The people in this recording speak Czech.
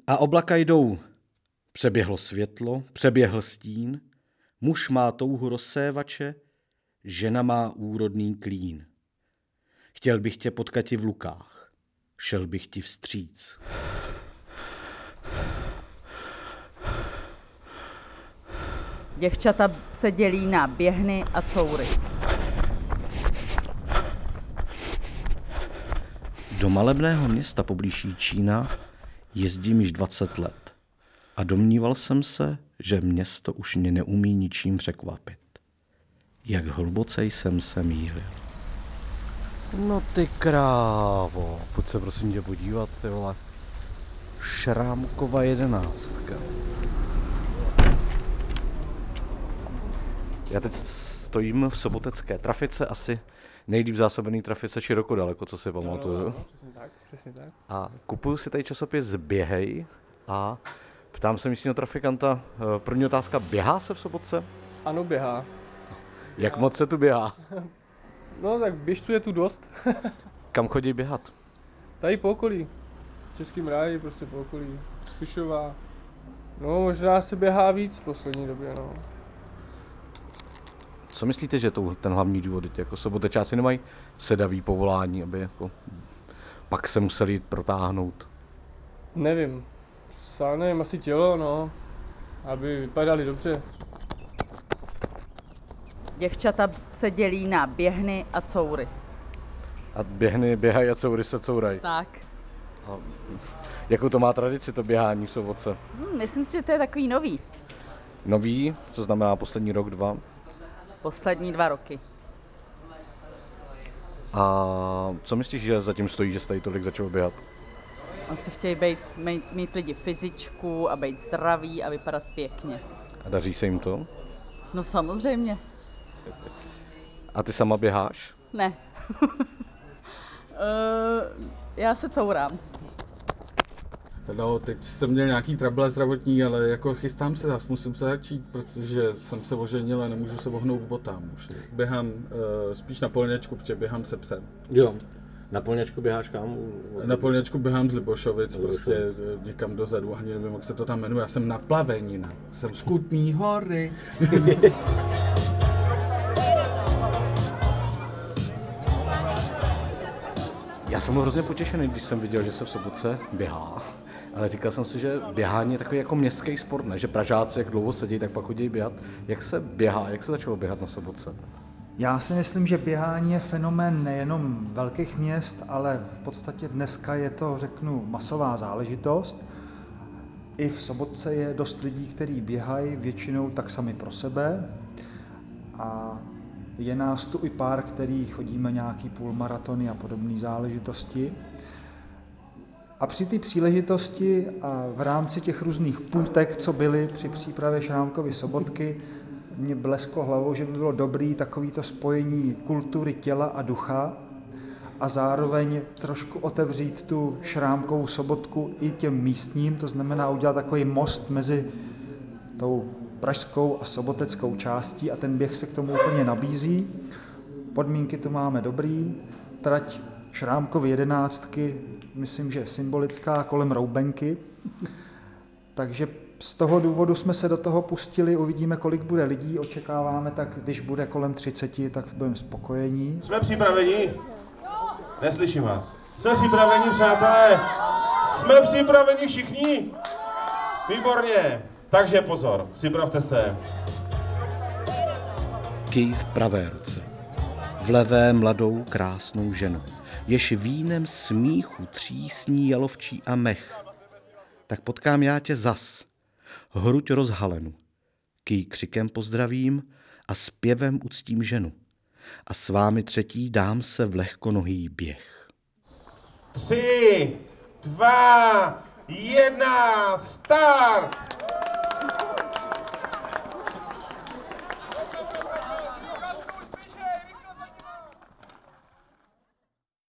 A oblaka jdou. Přeběhlo světlo, přeběhl stín, muž má touhu rozsévače, žena má úrodný klín. Chtěl bych tě potkati v lukách, šel bych ti vstříc. Děvčata se dělí na běhny a coury. Do malebného města poblíž Čína jezdím již 20 let a domníval jsem se, že město už mě neumí ničím překvapit. Jak hluboce jsem se mýlil. No ty krávo, pojď se prosím tě podívat, ty vole. Šrámkova 11. Já teď stojím v sobotecké trafice, asi nejlíp zásobený trafice široko daleko, co si pamatuju. No, přesně tak. A kupuju si tady časopis Běhej a ptám se místního trafikanta, první otázka, běhá se v Sobotce? Ano, běhá. Jak moc se tu běhá? No tak běžců je tu dost. Kam chodí běhat? Tady po okolí. Českým ráji, prostě po okolí. Spišová. No možná se běhá víc v poslední době, no. Co myslíte, že ten hlavní důvod, jako sobotečáci nemají sedavý povolání, aby jako pak se museli jít protáhnout? Nevím. Sám nevím, asi tělo, no. Aby vypadali dobře. Děvčata se dělí na běhny a coury. A běhny běhají a coury se courají. Tak. A jakou to má tradici, to běhání v Sobotce? Myslím si, že to je takový nový. Nový, co znamená poslední rok, 2? Poslední 2 roky. A co myslíš, že zatím stojí, že se tady tolik začalo běhat? On si chtějí mít lidi fyzičku a být zdraví a vypadat pěkně. A daří se jim to? No samozřejmě. A ty sama běháš? Ne. Já se courám. No, teď jsem měl nějaký trable zdravotní, ale jako chystám se zas, musím se začít, protože jsem se oženil a nemůžu se ohnout k botám už. Běhám spíš na polněčku, protože běhám se psem. Jo. Na polněčku běháš kam? Na polněčku běhám z Libošovic, prostě někam dozadu, ani nevím, jak se to tam jmenuje. Já jsem na Plavenina, jsem z Kutní Hory. Já jsem byl hrozně potěšený, když jsem viděl, že se v Sobotce běhá. Ale říkal jsem si, že běhání je takový jako městský sport, ne? Že Pražáci, jak dlouho sedí, tak pak chodí běhat. Jak se běhá, jak se začalo běhat na Sobotce? Já si myslím, že běhání je fenomén nejenom velkých měst, ale v podstatě dneska je to, řeknu, masová záležitost. I v Sobotce je dost lidí, kteří běhají, většinou tak sami pro sebe. A je nás tu i pár, který chodíme nějaký půlmaratony a podobné záležitosti. A při té příležitosti a v rámci těch různých půtek, co byly při přípravě Šrámkovy sobotky, mě blesklo hlavou, že by bylo dobré takovéto spojení kultury těla a ducha a zároveň trošku otevřít tu Šrámkovu sobotku i těm místním, to znamená udělat takový most mezi tou pražskou a soboteckou částí a ten běh se k tomu úplně nabízí. Podmínky tu máme dobrý, trať Šrámkovy 11, myslím, že symbolická kolem Roubenky, takže z toho důvodu jsme se do toho pustili, uvidíme, kolik bude lidí, očekáváme, tak když bude kolem 30, tak budeme spokojení. Jsme připraveni? Neslyším vás. Jsme připraveni, přátelé? Jsme připraveni všichni? Výborně. Takže pozor, připravte se. Kij v pravé ruce, v levé mladou krásnou ženu, jež vínem smíchu třísní jalovčí a mech. Tak potkám já tě zas, hruď rozhalenu, kij křikem pozdravím a zpěvem uctím ženu. A s vámi třetí dám se v lehkonohý běh. 3, 2, 1, start!